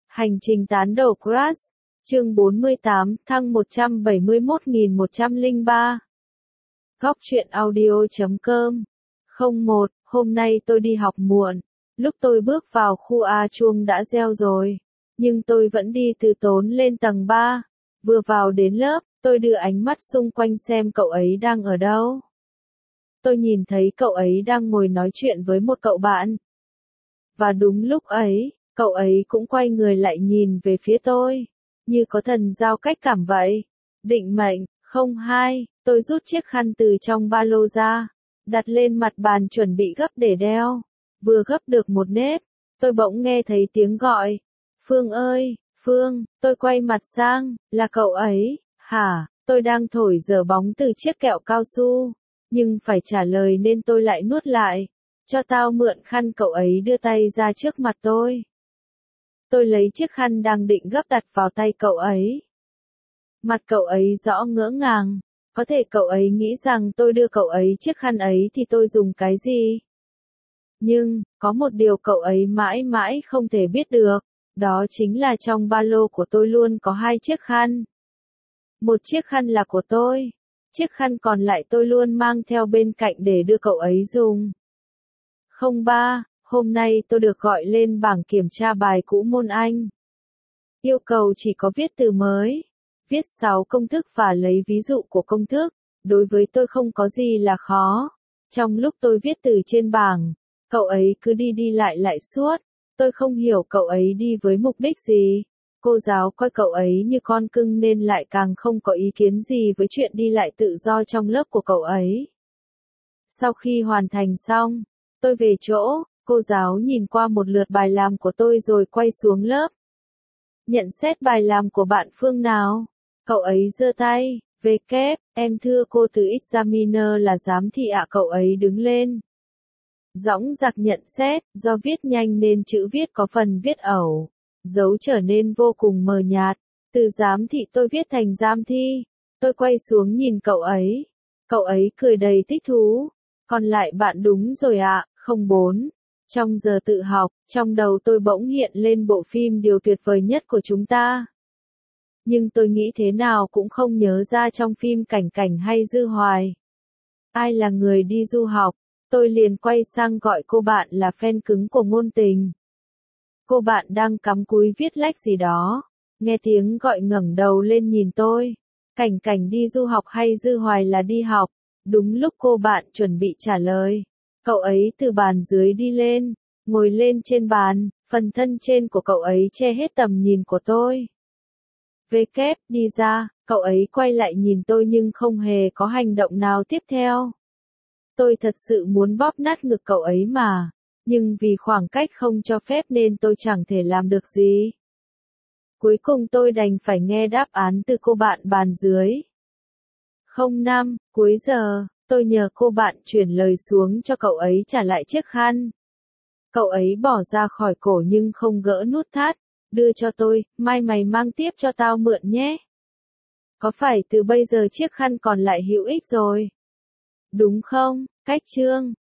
Hành trình tán đầu Crush, chương 48, thăng 171.103. Góc truyện audio.com 01, hôm nay tôi đi học muộn. Lúc tôi bước vào khu A chuông đã reo rồi. Nhưng tôi vẫn đi từ tốn lên tầng 3. Vừa vào đến lớp, tôi đưa ánh mắt xung quanh xem cậu ấy đang ở đâu. Tôi nhìn thấy cậu ấy đang ngồi nói chuyện với một cậu bạn. Và đúng lúc ấy, cậu ấy cũng quay người lại nhìn về phía tôi, như có thần giao cách cảm vậy. Định mệnh, 02, tôi rút chiếc khăn từ trong ba lô ra, đặt lên mặt bàn chuẩn bị gấp để đeo. Vừa gấp được một nếp, tôi bỗng nghe thấy tiếng gọi. Phương ơi, Phương, tôi quay mặt sang, là cậu ấy, hả? Tôi đang thổi dở bóng từ chiếc kẹo cao su, nhưng phải trả lời nên tôi lại nuốt lại. Cho tao mượn khăn, cậu ấy đưa tay ra trước mặt tôi. Tôi lấy chiếc khăn đang định gấp đặt vào tay cậu ấy. Mặt cậu ấy rõ ngỡ ngàng, có thể cậu ấy nghĩ rằng tôi đưa cậu ấy chiếc khăn ấy thì tôi dùng cái gì. Nhưng, có một điều cậu ấy mãi mãi không thể biết được, đó chính là trong ba lô của tôi luôn có hai chiếc khăn. Một chiếc khăn là của tôi, chiếc khăn còn lại tôi luôn mang theo bên cạnh để đưa cậu ấy dùng. 03, hôm nay tôi được gọi lên bảng kiểm tra bài cũ môn Anh. Yêu cầu chỉ có viết từ mới, viết 6 công thức và lấy ví dụ của công thức. Đối với tôi không có gì là khó. Trong lúc tôi viết từ trên bảng, cậu ấy cứ đi đi lại suốt. Tôi không hiểu cậu ấy đi với mục đích gì. Cô giáo coi cậu ấy như con cưng nên lại càng không có ý kiến gì với chuyện đi lại tự do trong lớp của cậu ấy. Sau khi hoàn thành xong, tôi về chỗ, cô giáo nhìn qua một lượt bài làm của tôi rồi quay xuống lớp. Nhận xét bài làm của bạn Phương nào? Cậu ấy giơ tay, về kép, em thưa cô từ examiner là giám thị ạ. Cậu ấy đứng lên. Dõng dạc nhận xét, do viết nhanh nên chữ viết có phần viết ẩu, dấu trở nên vô cùng mờ nhạt. Từ giám thị tôi viết thành giám thi. Tôi quay xuống nhìn cậu ấy. Cậu ấy cười đầy thích thú. Còn lại bạn đúng rồi ạ, 04. Trong giờ tự học, trong đầu tôi bỗng hiện lên bộ phim Điều tuyệt vời nhất của chúng ta. Nhưng tôi nghĩ thế nào cũng không nhớ ra trong phim Cảnh Cảnh hay Dư Hoài. Ai là người đi du học? Tôi liền quay sang gọi cô bạn là fan cứng của ngôn tình. Cô bạn đang cắm cúi viết lách gì đó. Nghe tiếng gọi ngẩng đầu lên nhìn tôi. Cảnh Cảnh đi du học hay Dư Hoài là đi học? Đúng lúc cô bạn chuẩn bị trả lời, cậu ấy từ bàn dưới đi lên, ngồi lên trên bàn, phần thân trên của cậu ấy che hết tầm nhìn của tôi. Về kép, đi ra, cậu ấy quay lại nhìn tôi nhưng không hề có hành động nào tiếp theo. Tôi thật sự muốn bóp nát ngực cậu ấy mà, nhưng vì khoảng cách không cho phép nên tôi chẳng thể làm được gì. Cuối cùng tôi đành phải nghe đáp án từ cô bạn bàn dưới. 05, cuối giờ, tôi nhờ cô bạn chuyển lời xuống cho cậu ấy trả lại chiếc khăn. Cậu ấy bỏ ra khỏi cổ nhưng không gỡ nút thắt, đưa cho tôi, mai mày mang tiếp cho tao mượn nhé. Có phải từ bây giờ chiếc khăn còn lại hữu ích rồi? Đúng không, cách chương.